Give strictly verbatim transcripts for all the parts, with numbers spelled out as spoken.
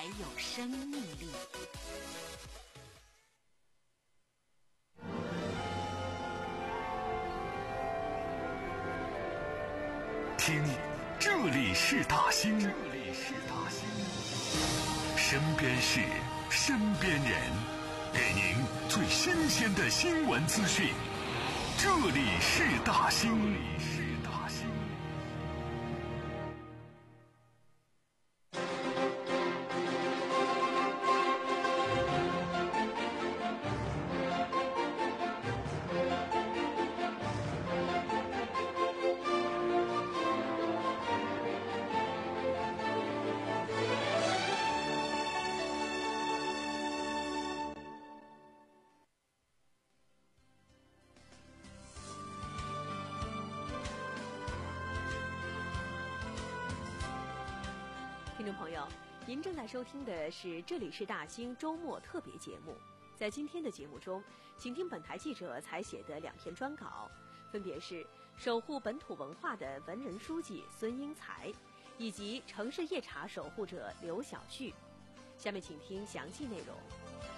有生命力。 听，这里是大兴，这里是大兴，身边事，身边人，给您最新鲜的新闻资讯。这里是大兴，这里是大兴。 听众朋友，您正在收听的是这里是大兴周末特别节目。在今天的节目中，请听本台记者采写的两篇专稿，分别是守护本土文化的文人书记孙英才，以及城市夜茶守护者刘晓旭。下面请听详细内容。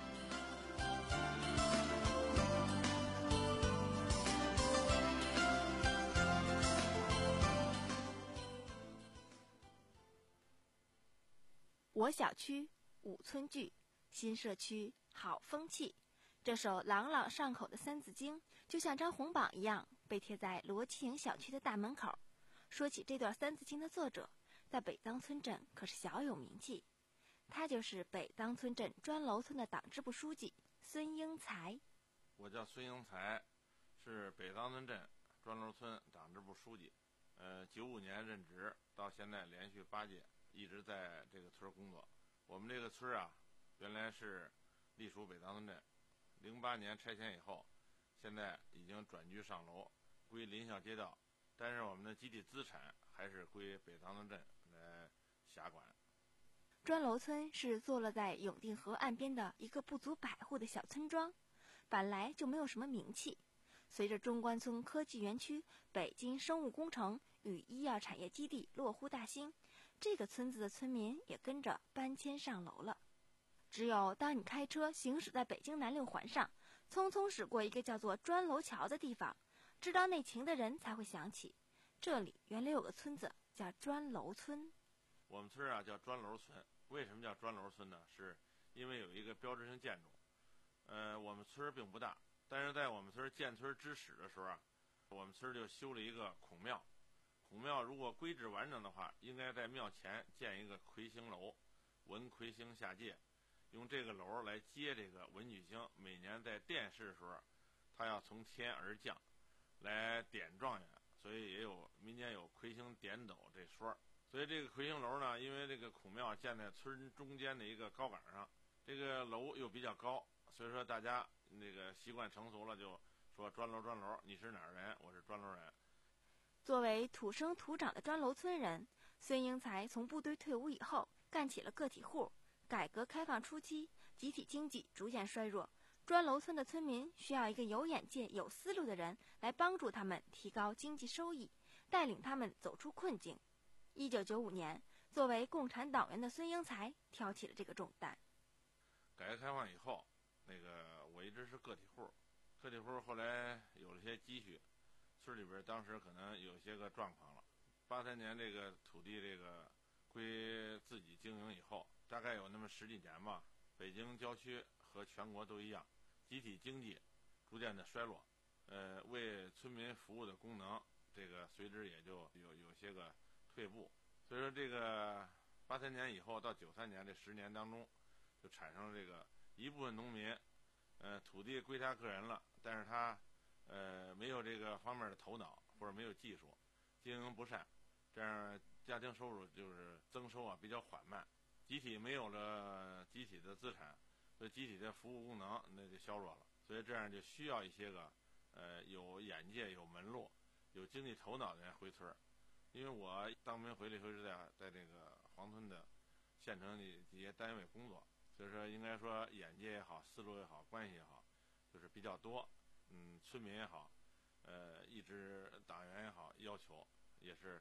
我小区五村聚，新社区好风气。这首朗朗上口的三字经，就像张红榜一样，被贴在罗启营小区的大门口。说起这段三字经的作者，在北当村镇可是小有名气。他就是北当村镇砖楼村的党支部书记孙英才。 我叫孙英才，是北当村镇砖楼村党支部书记。呃，九五年任职，到现在连续八届。一直在这个村工作。我们这个村啊，原来是隶属北当村镇，零八年拆迁以后，现在已经转居上楼，归临校街道，但是我们的集体资产还是归北当村镇来辖管。 砖楼村是坐落在永定河岸边的一个不足百户的小村庄，本来就没有什么名气。随着中关村科技园区、北京生物工程与医药产业基地落户大兴，这个村子的村民也跟着搬迁上楼了。只有当你开车行驶在北京南六环上，匆匆驶过一个叫做砖楼桥的地方，知道内情的人才会想起，这里原来有个村子叫砖楼村。 我们村啊叫砖楼村，为什么叫砖楼村呢？是因为有一个标志性建筑。呃，我们村并不大，但是在我们村建村之始的时候啊，我们村就修了一个孔庙。孔庙如果规制完整的话，应该在庙前建一个魁星楼，文魁星下界，用这个楼来接这个文曲星。每年在殿试的时候，他要从天而降，来点状元，所以也有民间有魁星点斗这说。所以这个魁星楼呢，因为这个孔庙建在村中间的一个高岗上，这个楼又比较高，所以说大家那个习惯成熟了，就说砖楼砖楼，你是哪儿人？我是砖楼人。 作为土生土长的砖楼村人，孙英才从部队退伍以后，干起了个体户。改革开放初期，集体经济逐渐衰弱，砖楼村的村民需要一个有眼界、有思路的人来帮助他们提高经济收益，带领他们走出困境。一九九五年，作为共产党员的孙英才挑起了这个重担。 改革开放以后，那个我一直是个体户，个体户后来有了些积蓄，村里边当时可能有些个状况了。八三年这个土地这个归自己经营以后，大概有那么十几年吧，北京郊区和全国都一样，集体经济逐渐的衰落，呃，为村民服务的功能，这个随之也就有有些个退步。所以说，这个八三年以后到九三年这十年当中，就产生了这个一部分农民，呃，土地归他个人了，但是他呃没有这个方面的头脑或者没有技术，经营不善，这样家庭收入就是增收啊比较缓慢，集体没有了集体的资产，所以集体的服务功能那就削弱了，所以这样就需要一些个呃有眼界、有门路、有经济头脑的人回村。因为我当兵回来以后是在在这个黄村的县城的一些单位工作，所以说应该说眼界也好，思路也好，关系也好，就是比较多。嗯，村民也好，呃，一直党员也好，要求也是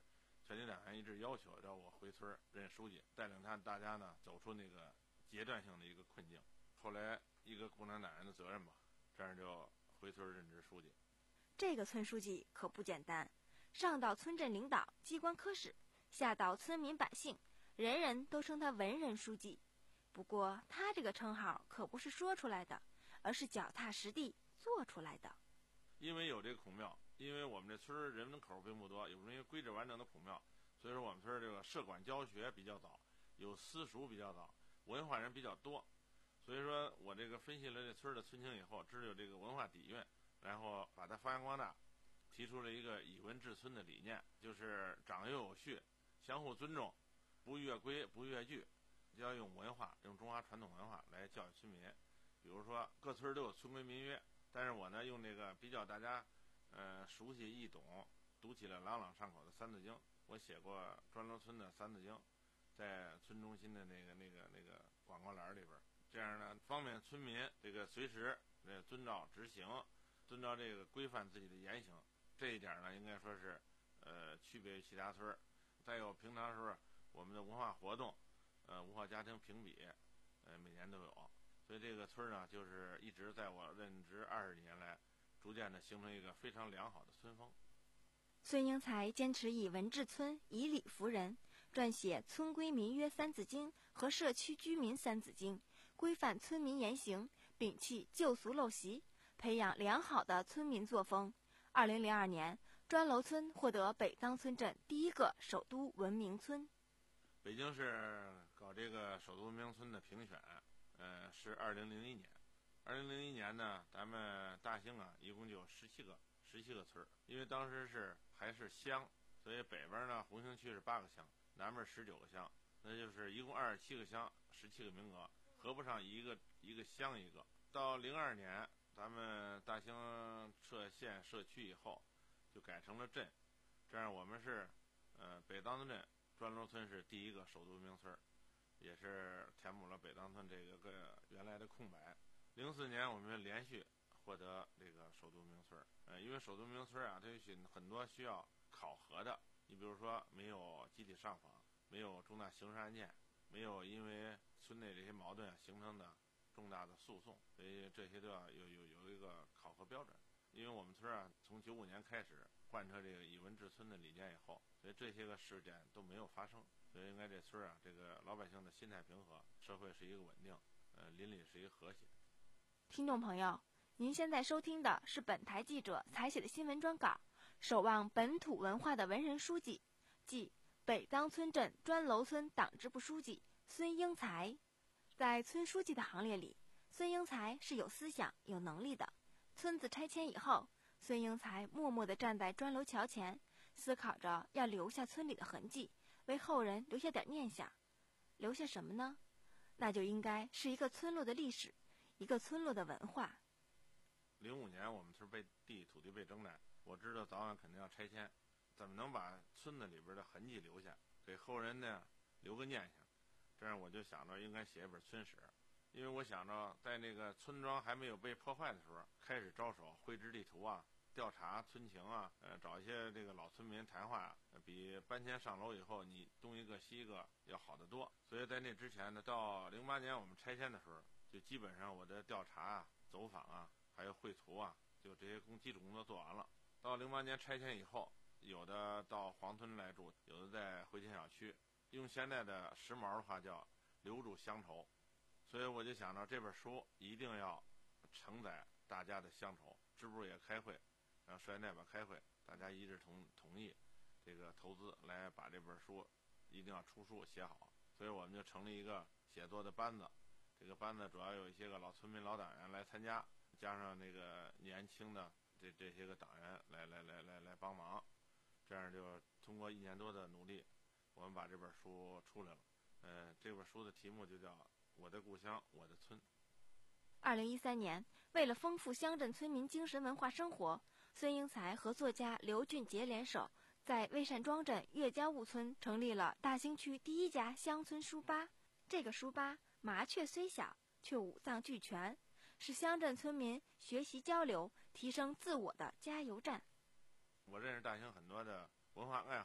全体党员一致要求让我回村任书记，带领他大家呢走出那个阶段性的一个困境。后来一个共产党员的责任吧，这样就回村任职书记。 这个村书记可不简单，上到村镇领导、机关科室，下到村民百姓，人人都称他文人书记。不过他这个称号可不是说出来的，而是脚踏实地做出来的。 因为有这个孔庙，因为我们这村人口并不多，有这些规制完整的孔庙，所以说我们村这个社管教学比较早，有私塾比较早，文化人比较多。所以说我这个分析了这村的村情以后，知道有这个文化底蕴，然后把它发扬光大，提出了一个以文治村的理念，就是长幼有序，相互尊重，不越规不越矩，就要用文化，用中华传统文化来教育村民。比如说各村都有村规民约，但是我呢用这个比较大家呃熟悉易懂，读起来朗朗上口的三字经。我写过砖楼村的三字经，在村中心的那个那个那个广告栏里边，这样呢方便村民这个随时呃遵照执行，遵照这个规范自己的言行。这一点呢应该说是呃区别于其他村。再有平常时候我们的文化活动，呃文化家庭评比，呃每年都有。所以这个村呢，就是一直在我任职二十年来，逐渐的形成一个非常良好的村风。 孙英才坚持以文治村，以理服人，撰写《村规民约三字经》和《社区居民三字经》，规范村民言行，摒弃旧俗陋习，培养良好的村民作风。二零零二年，砖楼村获得北当村镇第一个首都文明村。 北京市搞这个首都文明村的评选。呃，是二零零一年，二零零一年呢，咱们大兴啊，一共就有十七个，十七个村儿。因为当时是还是乡，所以北边呢，红星区是八个乡，南边十九个乡，那就是一共二十七个乡，十七个名额，合不上一个一个乡一个。到零二年，咱们大兴设县设区以后，就改成了镇，这样我们是，呃，北当村镇砖楼村是第一个首都文明村。也是填补了北当村这个个原来的空白。零四年我们连续获得这个首都文明村，呃，因为首都文明村啊，它有许很多需要考核的。你比如说，没有集体上访，没有重大刑事案件，没有因为村内这些矛盾形成的重大的诉讼，所以这些都要有有有一个考核标准。因为我们村啊，从九五年开始贯彻这个以文治村的理念以后，所以这些个事件都没有发生。所以应该这村啊，这个老百姓的心态平和，社会是一个稳定，呃，邻里是一个和谐。 听众朋友，您现在收听的是本台记者采写的新闻专稿，守望本土文化的文人书记，即北当村镇砖楼村党支部书记孙英才。在村书记的行列里，孙英才是有思想、有能力的。村子拆迁以后，孙英才默默地站在砖楼桥前，思考着要留下村里的痕迹，为后人留下点念想。留下什么呢？那就应该是一个村落的历史，一个村落的文化。 零五年我们村被地土地被征占，我知道早晚肯定要拆迁，怎么能把村子里边的痕迹留下，给后人呢留个念想？这样我就想着应该写一本村史，因为我想着在那个村庄还没有被破坏的时候，开始着手绘制地图啊，调查村情啊，呃，找一些这个老村民谈话，呃、比搬迁上楼以后你东一个西一个要好得多。所以在那之前呢，到零八年我们拆迁的时候，就基本上我的调查啊、走访啊，还有绘图啊，就这些工基础工作做完了。到零八年拆迁以后，有的到黄村来住，有的在回迁小区，用现在的时髦的话叫留住乡愁。所以我就想着这本书一定要承载大家的乡愁。支部也开会，然后社员代表开会，大家一致同同意这个投资来把这本书一定要出书写好。所以我们就成立一个写作的班子，这个班子主要有一些个老村民老党员来参加，加上那个年轻的这这些个党员来来来来来帮忙，这样就通过一年多的努力，我们把这本书出来了。呃，这本书的题目就叫《我的故乡我的村》。 二零一三年，为了丰富乡镇村民精神文化生活，孙英才和作家刘俊杰联手，在魏善庄镇岳家坞村成立了大兴区第一家乡村书吧。这个书吧麻雀虽小，却五脏俱全，是乡镇村民学习交流、提升自我的加油站。 我认识大兴很多的文化爱好者，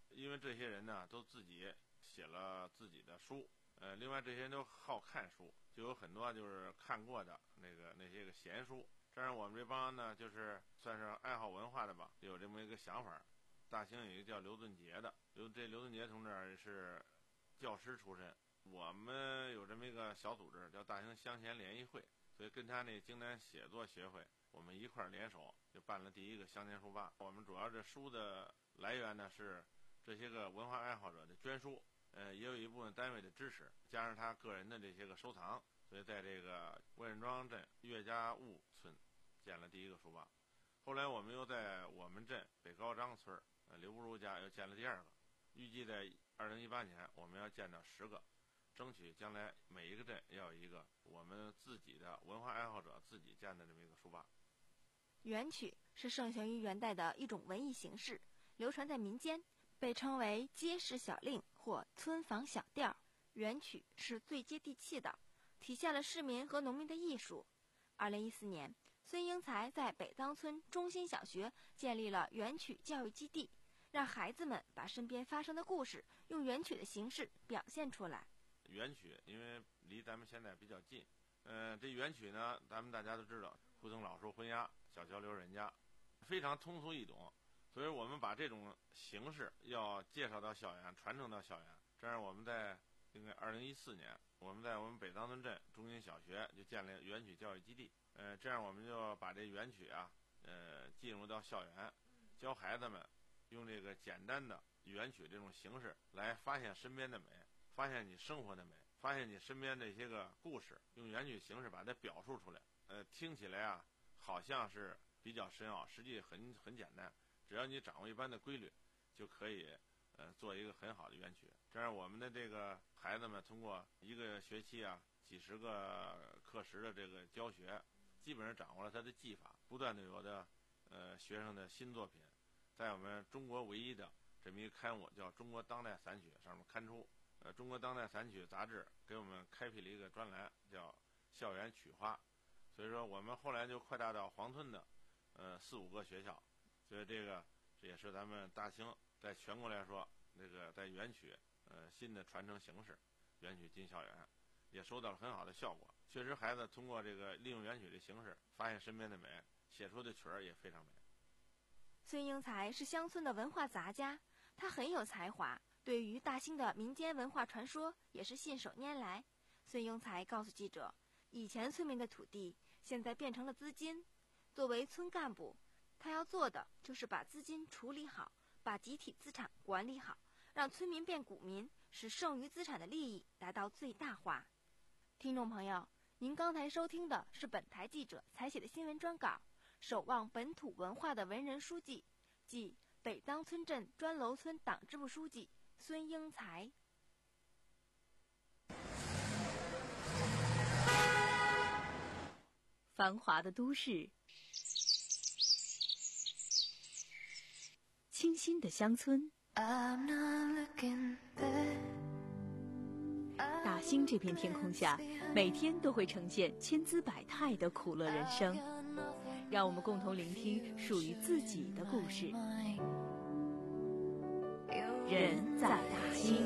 因为这些人呢都自己写了自己的书，呃，另外这些人都好看书，就有很多就是看过的那个那些个闲书。这样我们这帮呢就是算是爱好文化的吧，有这么一个想法。大兴有一个叫刘顿杰的，刘这刘顿杰同志是教师出身，我们有这么一个小组织叫大兴乡贤联谊会，所以跟他那京南写作协会我们一块儿联手就办了第一个乡间书吧。我们主要这书的来源呢是这些个文化爱好者的捐书，呃，也有一部分单位的支持，加上他个人的这些个收藏，所以在这个魏仁庄镇岳家坞村建了第一个书吧。后来我们又在我们镇北高张村呃刘不如家又建了第二个，预计在二零一八年我们要建到十个，争取将来每一个镇要有一个我们自己的文化爱好者自己建的这么一个书吧。 元曲是盛行于元代的一种文艺形式，流传在民间，被称为街市小令或村坊小调。元曲是最接地气的，体现了市民和农民的艺术。二零一四年，孙英才在北当村中心小学建立了元曲教育基地，让孩子们把身边发生的故事用元曲的形式表现出来。 元曲因为离咱们现在比较近，呃，这元曲呢，咱们大家都知道，胡同老树婚鸭，小桥流人家，非常通俗易懂，所以我们把这种形式要介绍到校园，传承到校园。这样我们在应该二零一四年，我们在我们北当村镇中心小学就建立元曲教育基地，呃，这样我们就把这元曲啊，呃，进入到校园，教孩子们用这个简单的元曲这种形式来发现身边的美，发现你生活的美，发现你身边这些个故事，用元曲形式把它表述出来。呃，听起来啊，好像是比较深奥，实际很很简单，只要你掌握一般的规律，就可以呃做一个很好的元曲。这样我们的这个孩子们通过一个学期啊，几十个课时的这个教学，基本上掌握了他的技法，不断的有的呃学生的新作品，在我们中国唯一的这么一个刊物叫《中国当代散曲》上面刊出。呃，中国当代散曲杂志给我们开辟了一个专栏，叫校园曲花。所以说我们后来就扩大到黄村的呃四五个学校，所以这个这也是咱们大兴在全国来说这个在元曲呃新的传承形式，元曲进校园也收到了很好的效果。确实孩子通过这个利用元曲的形式发现身边的美，写出的曲儿也非常美。 孙英才是乡村的文化杂家，他很有才华，对于大兴的民间文化传说也是信手拈来。孙英才告诉记者，以前村民的土地现在变成了资金，作为村干部，他要做的就是把资金处理好，把集体资产管理好，让村民变股民，使剩余资产的利益达到最大化。听众朋友，您刚才收听的是本台记者采写的新闻专稿，守望本土文化的文人书记，即北当村镇砖楼村党支部书记孙英才。 繁华的都市，清新的乡村，大兴这片天空下，每天都会呈现千姿百态的苦乐人生。让我们共同聆听属于自己的故事。人在大兴。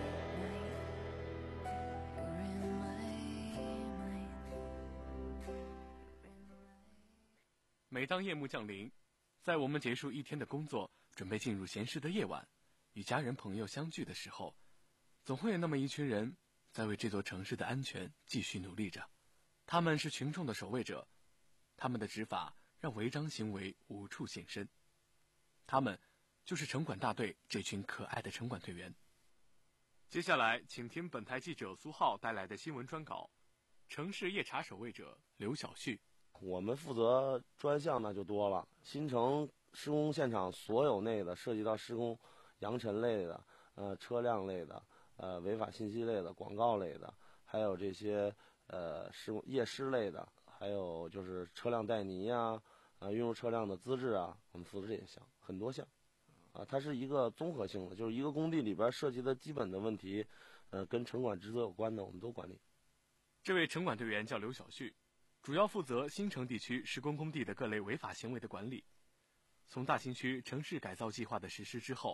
每当夜幕降临，在我们结束一天的工作，准备进入闲适的夜晚，与家人朋友相聚的时候，总会有那么一群人在为这座城市的安全继续努力着。他们是群众的守卫者，他们的执法让违章行为无处现身。他们就是城管大队这群可爱的城管队员。接下来请听本台记者苏浩带来的新闻专稿，城市夜查守卫者刘小旭。 我们负责专项呢就多了，新城施工现场所有内的涉及到施工扬尘类的、呃车辆类的、呃违法信息类的、广告类的，还有这些呃施工夜施类的，还有就是车辆带泥啊、呃运入车辆的资质啊，我们负责这些项，很多项。啊，它是一个综合性的，就是一个工地里边涉及的基本的问题，呃，跟城管职责有关的，我们都管理。 这位城管队员叫刘小旭，主要负责新城地区施工工地的各类违法行为的管理。从大兴区城市改造计划的实施之后，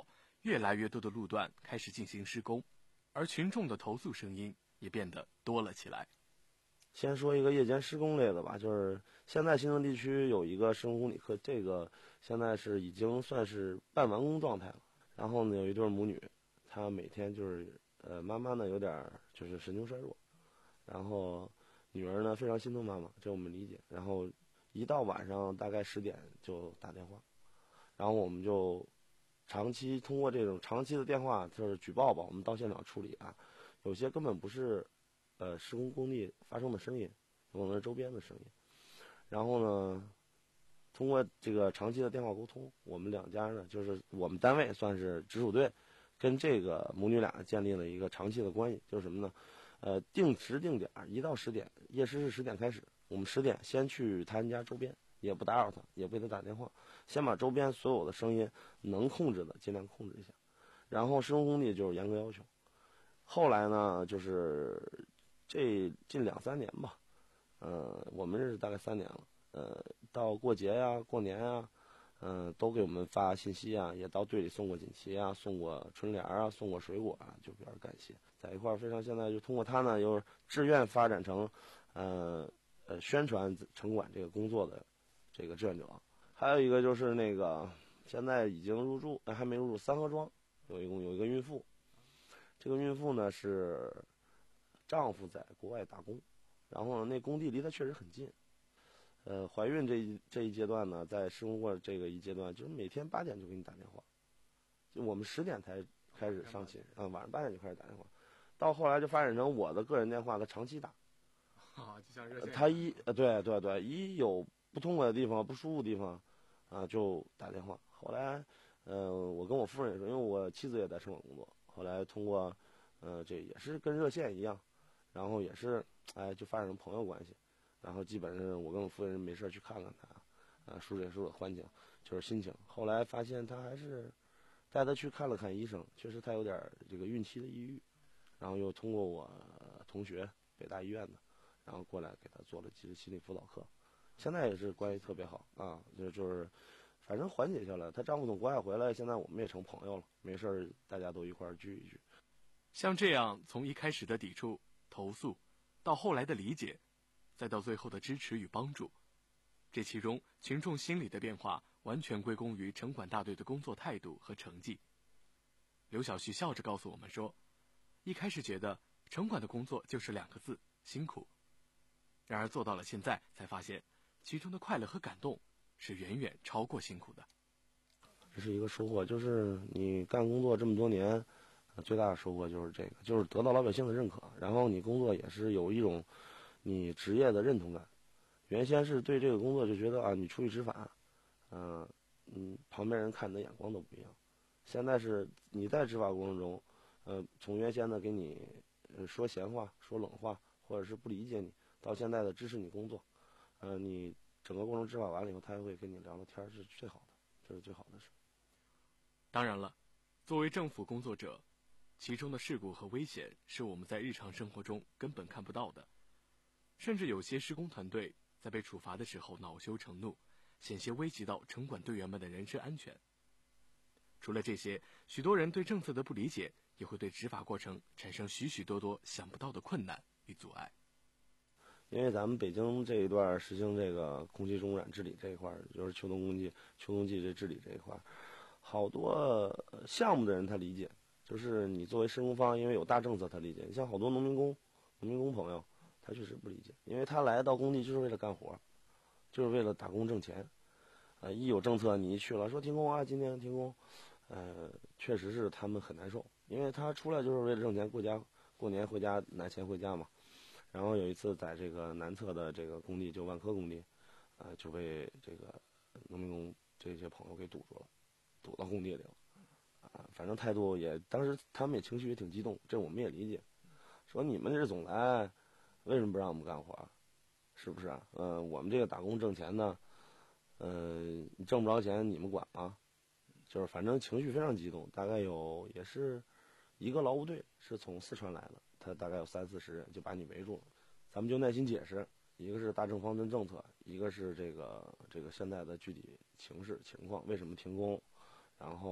越来越多的路段开始进行施工，而群众的投诉声音也变得多了起来。 先说一个夜间施工类的吧，就是现在新城地区有一个施工公里课，这个现在是已经算是半完工状态了。然后呢，有一对母女，她每天就是呃妈妈呢有点就是神经衰弱，然后女儿呢非常心疼妈妈，这我们理解。然后一到晚上大概十点就打电话，然后我们就长期通过这种长期的电话就是举报吧，我们到现场处理啊，有些根本不是呃施工工地发生的声音，有可能是周边的声音。然后呢，通过这个长期的电话沟通，我们两家呢，就是我们单位算是直属队，跟这个母女俩建立了一个长期的关系，就是什么呢？呃，定时定点，一到十点，夜市是十点开始，我们十点先去他家周边，也不打扰他，也不给他打电话，先把周边所有的声音能控制的尽量控制一下，然后施工工地就是严格要求。后来呢，就是这近两三年吧，呃，我们认识大概三年了，呃，到过节呀、过年呀，嗯、呃，都给我们发信息啊，也到队里送过锦旗啊，送过春联啊，送过水果啊，就表示感谢。在一块儿非常现在就通过他呢，又志愿发展成，呃呃宣传城管这个工作的这个志愿者。还有一个就是那个现在已经入住，还没入住三河庄，有一共有一个孕妇，这个孕妇呢是丈夫在国外打工，然后呢那工地离她确实很近。呃，怀孕这一这一阶段呢，在施工过这个一阶段，就是每天八点就给你打电话，就我们十点才开始上寝啊、嗯，晚上八点就开始打电话，到后来就发展成我的个人电话，他长期打， 啊，就像热线。 他一呃对对对，一有不通过的地方、不舒服的地方，啊就打电话。后来，呃，我跟我夫人也说，因为我妻子也在城管工作，后来通过，呃，这也是跟热线一样，然后也是哎就发展成朋友关系。然后基本上我跟我夫人没事去看看他，啊，疏解疏解环境，就是心情。后来发现他还是带他去看了看医生，确实他有点这个孕期的抑郁，然后又通过我同学北大医院的，然后过来给他做了几次心理辅导课，现在也是关系特别好啊，就就是反正缓解下来。她丈夫从国外回来，现在我们也成朋友了，没事大家都一块儿聚一聚。 像这样从一开始的抵触、投诉，到后来的理解，再到最后的支持与帮助，这其中群众心理的变化完全归功于城管大队的工作态度和成绩。刘小旭笑着告诉我们说，一开始觉得城管的工作就是两个字，辛苦，然而做到了现在才发现，其中的快乐和感动是远远超过辛苦的。 这是一个收获，就是你干工作这么多年，最大的收获就是这个，就是得到老百姓的认可，然后你工作也是有一种你职业的认同感。原先是对这个工作就觉得啊，你出去执法，嗯、呃、嗯，旁边人看你的眼光都不一样。现在是你在执法过程中，呃，从原先的给你说闲话、说冷话，或者是不理解你，到现在的支持你工作，呃，你整个过程执法完了以后，他还会跟你聊聊天，是最好的，这是最好的事。 当然了，作为政府工作者，其中的事故和危险是我们在日常生活中根本看不到的，甚至有些施工团队在被处罚的时候恼羞成怒，险些危及到城管队员们的人身安全。除了这些，许多人对政策的不理解，也会对执法过程产生许许多多想不到的困难与阻碍。 因为咱们北京这一段实行这个空气中污染治理这一块，就是秋冬空气、秋冬季这治理这一块，好多项目的人他理解，就是你作为施工方，因为有大政策他理解。你像好多农民工、农民工朋友，他确实不理解，因为他来到工地就是为了干活，就是为了打工挣钱。呃，一有政策你一去了，说停工啊，今天停工，呃，确实是他们很难受，因为他出来就是为了挣钱，过家过年回家拿钱回家嘛。然后有一次在这个南侧的这个工地，就万科工地，呃，就被这个农民工这些朋友给堵住了，堵到工地里了。啊，反正态度也，当时他们也情绪也挺激动，这我们也理解。说你们这总来，为什么不让我们干活？是不是啊？嗯、呃，我们这个打工挣钱呢，嗯、呃，挣不着钱你们管吗？就是反正情绪非常激动，大概有也是一个劳务队是从四川来的，他大概有三四十人就把你围住了，咱们就耐心解释，一个是大政方针政策，一个是这个这个现在的具体情势情况，为什么停工，然后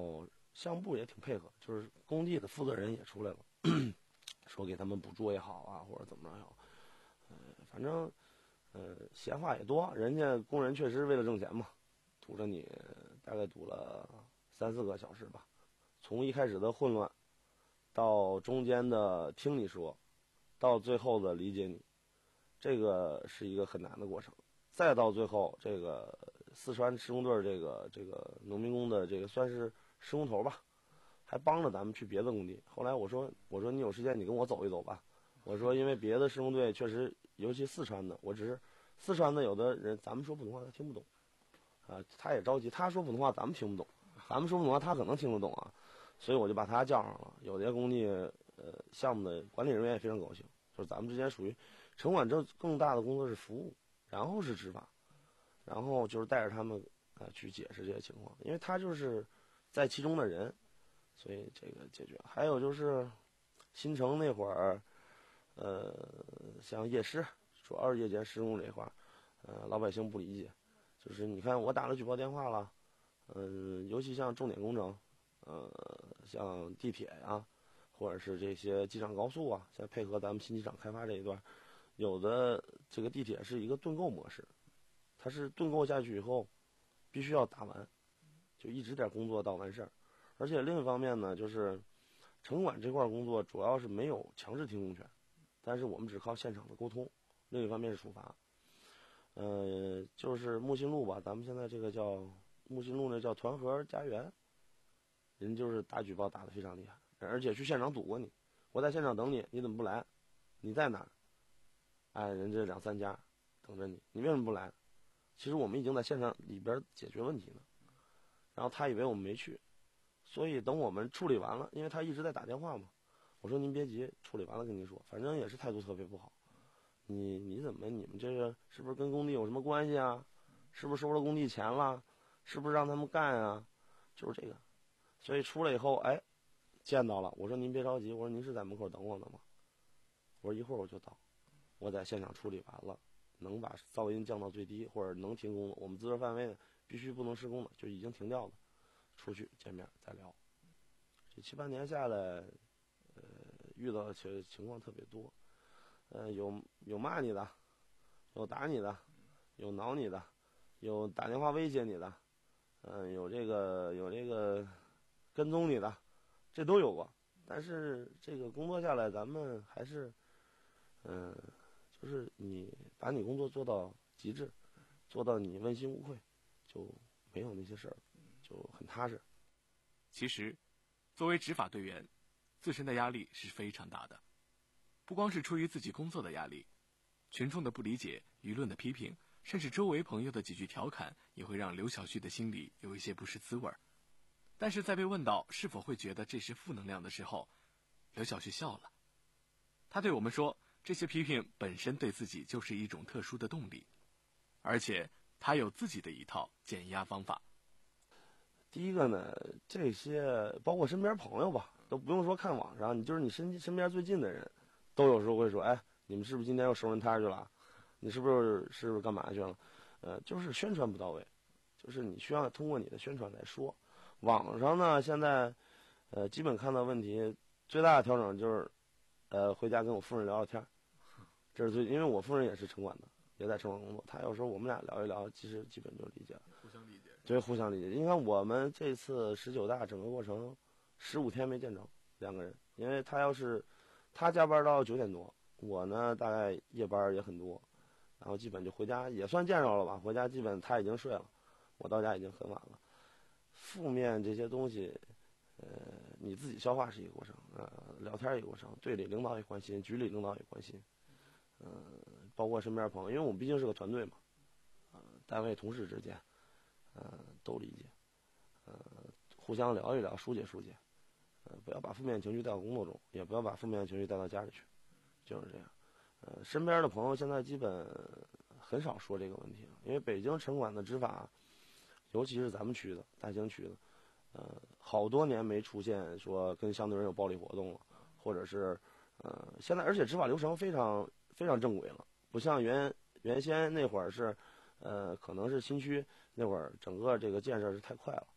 项目部也挺配合，就是工地的负责人也出来了，说给他们补助也好啊，或者怎么着也好，呃，反正呃闲话也多，人家工人确实为了挣钱嘛，堵着你大概堵了三四个小时吧，从一开始的混乱，到中间的听你说，到最后的理解你，这个是一个很难的过程，再到最后这个四川施工队这个这个农民工的这个算是施工头吧，还帮着咱们去别的工地。后来我说我说你有时间你跟我走一走吧，我说因为别的施工队确实，尤其四川的，我只是四川的有的人咱们说普通话他听不懂，啊，他也着急，他说普通话咱们听不懂，咱们说普通话他可能听得懂啊，所以我就把他叫上了。有些工地呃项目的管理人员也非常高兴，就是咱们之间属于城管这更大的工作是服务，然后是执法，然后就是带着他们啊、呃、去解释这些情况，因为他就是在其中的人，所以这个解决。还有就是新城那会儿，呃，像夜施，主要是夜间施工这一块儿，呃，老百姓不理解，就是你看我打了举报电话了，嗯、呃，尤其像重点工程，呃，像地铁呀，或者是这些机场高速啊，现在配合咱们新机场开发这一段，有的这个地铁是一个盾构模式，它是盾构下去以后，必须要打完，就一直点工作到完事儿。而且另一方面呢，就是城管这块工作主要是没有强制停工权，但是我们只靠现场的沟通。另一方面是处罚，呃，就是木心路吧，咱们现在这个叫木心路，那叫团河家园，人就是打举报打得非常厉害，而且去现场堵过你，我在现场等你，你怎么不来？你在哪儿？哎，人这两三家等着你，你为什么不来？其实我们已经在现场里边解决问题了，然后他以为我们没去，所以等我们处理完了，因为他一直在打电话嘛，我说您别急，处理完了跟您说，反正也是态度特别不好。你你怎么你们这个是不是跟工地有什么关系啊？是不是收了工地钱了？是不是让他们干啊？就是这个，所以出来以后，哎，见到了，我说您别着急，我说您是在门口等我呢吗？我说一会儿我就到，我在现场处理完了，能把噪音降到最低，或者能停工的，我们资格范围必须不能施工的就已经停掉了，出去见面再聊。这七八年下来，呃，遇到的情情况特别多。呃，有有骂你的，有打你的，有挠你的，有打电话威胁你的，嗯、呃，有这个有这个跟踪你的，这都有过。但是这个工作下来，咱们还是，嗯、呃，就是你把你工作做到极致，做到你问心无愧，就没有那些事儿，就很踏实。 其实，作为执法队员，自身的压力是非常大的。不光是出于自己工作的压力，群众的不理解、舆论的批评，甚至周围朋友的几句调侃，也会让刘小旭的心里有一些不是滋味儿。但是在被问到是否会觉得这是负能量的时候，刘小旭笑了。他对我们说，这些批评本身对自己就是一种特殊的动力，而且他有自己的一套减压方法。 第一个呢，这些包括身边朋友吧，都不用说看网上，你就是你身身边最近的人，都有时候会说，哎，你们是不是今天又收人摊去了？你是不是是不是干嘛去了？呃，就是宣传不到位，就是你需要通过你的宣传来说。网上呢，现在，呃，基本看到问题最大的调整就是，呃，回家跟我夫人聊聊天，这是最，因为我夫人也是城管的，也在城管工作，她有时候我们俩聊一聊，其实基本就理解了， 互相理解， 对，互相理解。你看我们这次十九大整个过程，十五天没见着两个人，因为他要是他加班到九点多，我呢大概夜班也很多，然后基本就回家也算见着了吧，回家基本他已经睡了，我到家已经很晚了。负面这些东西，呃，你自己消化是一个过程，呃，聊天一个过程，队里领导也关心，局里领导也关心，嗯、呃，包括身边朋友，因为我们毕竟是个团队嘛，呃，单位同事之间，呃，都理解，呃，互相聊一聊，疏解疏解，呃，不要把负面情绪带到工作中，也不要把负面情绪带到家里去，就是这样。呃，身边的朋友现在基本很少说这个问题了，因为北京城管的执法，尤其是咱们区的大兴区的，呃，好多年没出现说跟相对人有暴力活动了，或者是呃，现在而且执法流程非常非常正规了，不像原原先那会儿是，呃，可能是新区那会儿整个这个建设是太快了，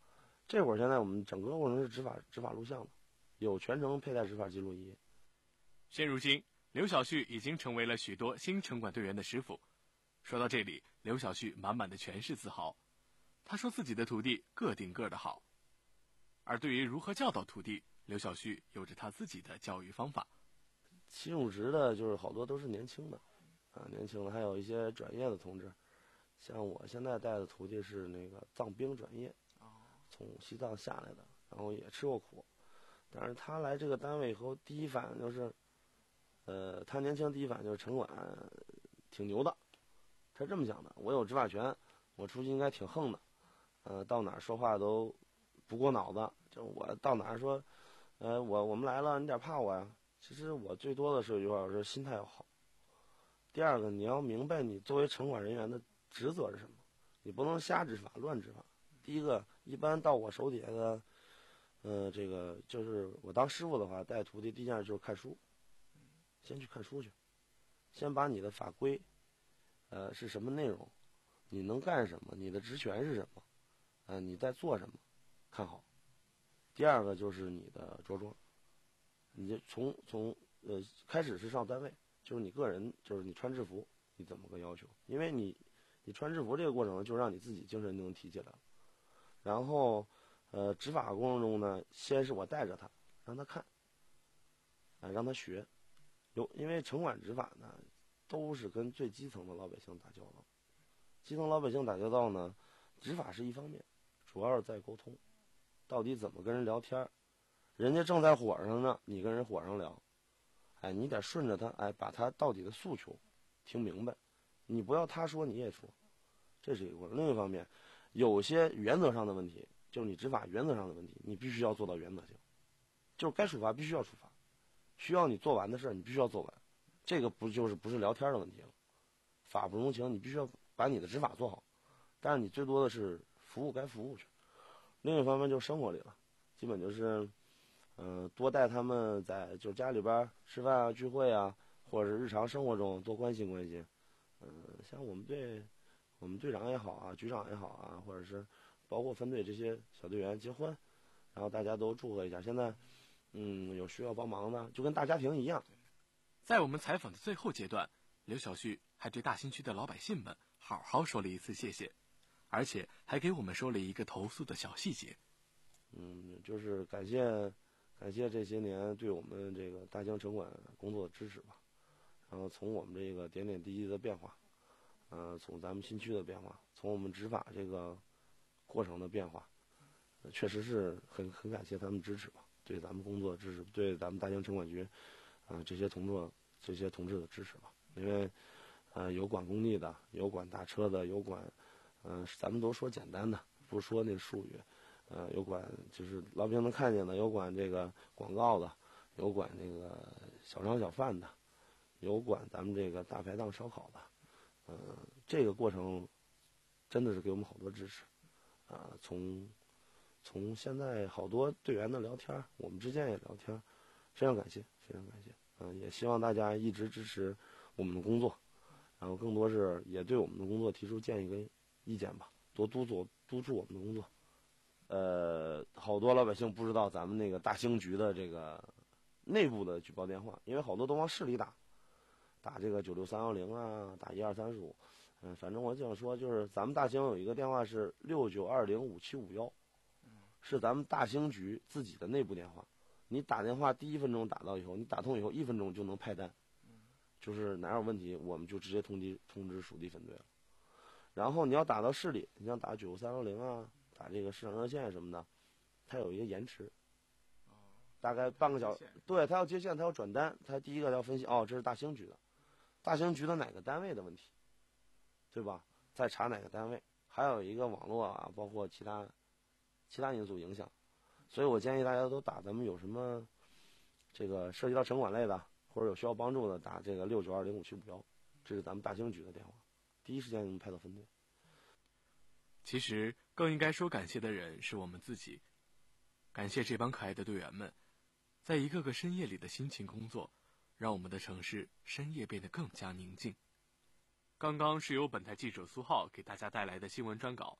这会儿现在我们整个过程是执法执法录像的，有全程佩戴执法记录仪。 现如今，刘晓旭已经成为了许多新城管队员的师傅。说到这里，刘晓旭满满的全是自豪。他说自己的徒弟个顶个的好。而对于如何教导徒弟，刘晓旭有着他自己的教育方法。 新入职的就是好多都是年轻的，啊，年轻的还有一些转业的同志。像我现在带的徒弟是那个藏兵转业，从西藏下来的，然后也吃过苦。但是他来这个单位以后，第一反应就是，呃，他年轻第一反应就是城管挺牛的，他这么想的：我有执法权，我出去应该挺横的，呃，到哪儿说话都不过脑子。就我到哪儿说，呃，我我们来了，你得怕我呀。其实我最多的是有一句话，我说心态要好。第二个，你要明白你作为城管人员的职责是什么，你不能瞎执法、乱执法。第一个，一般到我手底下的，呃，这个就是我当师傅的话，带徒弟第一件事就是看书，先去看书去，先把你的法规，呃，是什么内容，你能干什么，你的职权是什么，呃，你在做什么，看好。第二个就是你的着装。你就从从呃开始是上单位，就是你个人，就是你穿制服，你怎么个要求？因为你你穿制服这个过程，就让你自己精神就能提起来了。然后呃执法过程中呢，先是我带着他，让他看，啊、呃、让他学。有因为城管执法呢，都是跟最基层的老百姓打交道。基层老百姓打交道呢，执法是一方面，主要是在沟通，到底怎么跟人聊天。人家正在火上呢，你跟人火上聊，哎，你得顺着他，哎，把他到底的诉求听明白，你不要他说你也说，这是一个过程。另一方面，有些原则上的问题，就是你执法原则上的问题，你必须要做到原则性，就是该处罚必须要处罚，需要你做完的事你必须要做完，这个不就是不是聊天的问题了？法不容情，你必须要把你的执法做好，但是你最多的是服务该服务去。另一方面就是生活里了，基本就是。嗯、呃，多带他们在就家里边吃饭啊、聚会啊，或者是日常生活中多关心关心。嗯、呃，像我们队，我们队长也好啊，局长也好啊，或者是包括分队这些小队员结婚，然后大家都祝贺一下。现在，嗯，有需要帮忙的，就跟大家庭一样。 在我们采访的最后阶段，刘晓旭还对大兴区的老百姓们好好说了一次谢谢，而且还给我们说了一个投诉的小细节。 嗯，就是感谢。感谢这些年对我们这个大兴城管工作的支持吧，然后从我们这个点点滴滴的变化，呃，从咱们新区的变化，从我们执法这个过程的变化，呃、确实是很很感谢他们支持吧，对咱们工作支持，对咱们大兴城管局，啊、呃、这些同志这些同志的支持吧，因为，呃，有管工地的，有管大车的，有管，嗯、呃，咱们都说简单的，不是说那术语。呃，有管就是老百姓能看见的，有管这个广告的，有管这个小商小贩的，有管咱们这个大排档烧烤的，呃，这个过程真的是给我们好多支持，啊、呃，从从现在好多队员的聊天，我们之间也聊天，非常感谢，非常感谢，嗯、呃，也希望大家一直支持我们的工作，然后更多是也对我们的工作提出建议跟意见吧，多督促督促我们的工作。呃，好多老百姓不知道咱们那个大兴局的这个内部的举报电话，因为好多都往市里打，打这个九六三幺零啊，打一二三四五，嗯，反正我想说，就是咱们大兴有一个电话是六九二零五七五幺，是咱们大兴局自己的内部电话。你打电话第一分钟打到以后，你打通以后一分钟就能派单，就是哪有问题我们就直接通知通知属地分队了。然后你要打到市里，你像打九六三幺零啊。打这个市场热线什么的，它有一个延迟，大概半个小时。对，它要接线，它要转单，它第一个要分析，哦，这是大兴局的，大兴局的哪个单位的问题，对吧？再查哪个单位，还有一个网络啊，包括其他其他因素影响。所以我建议大家都打，咱们有什么这个涉及到城管类的，或者有需要帮助的，打这个六九二零五七五幺，这是咱们大兴局的电话，第一时间能派到分队。 其实更应该说感谢的人是我们自己，感谢这帮可爱的队员们，在一个个深夜里的辛勤工作，让我们的城市深夜变得更加宁静。刚刚是由本台记者苏浩给大家带来的新闻专稿，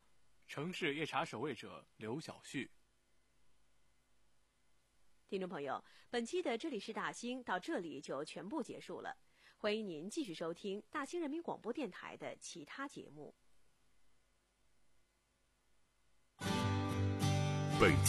城市夜茶守卫者刘晓旭。 听众朋友，本期的这里是大兴到这里就全部结束了，欢迎您继续收听大兴人民广播电台的其他节目。 本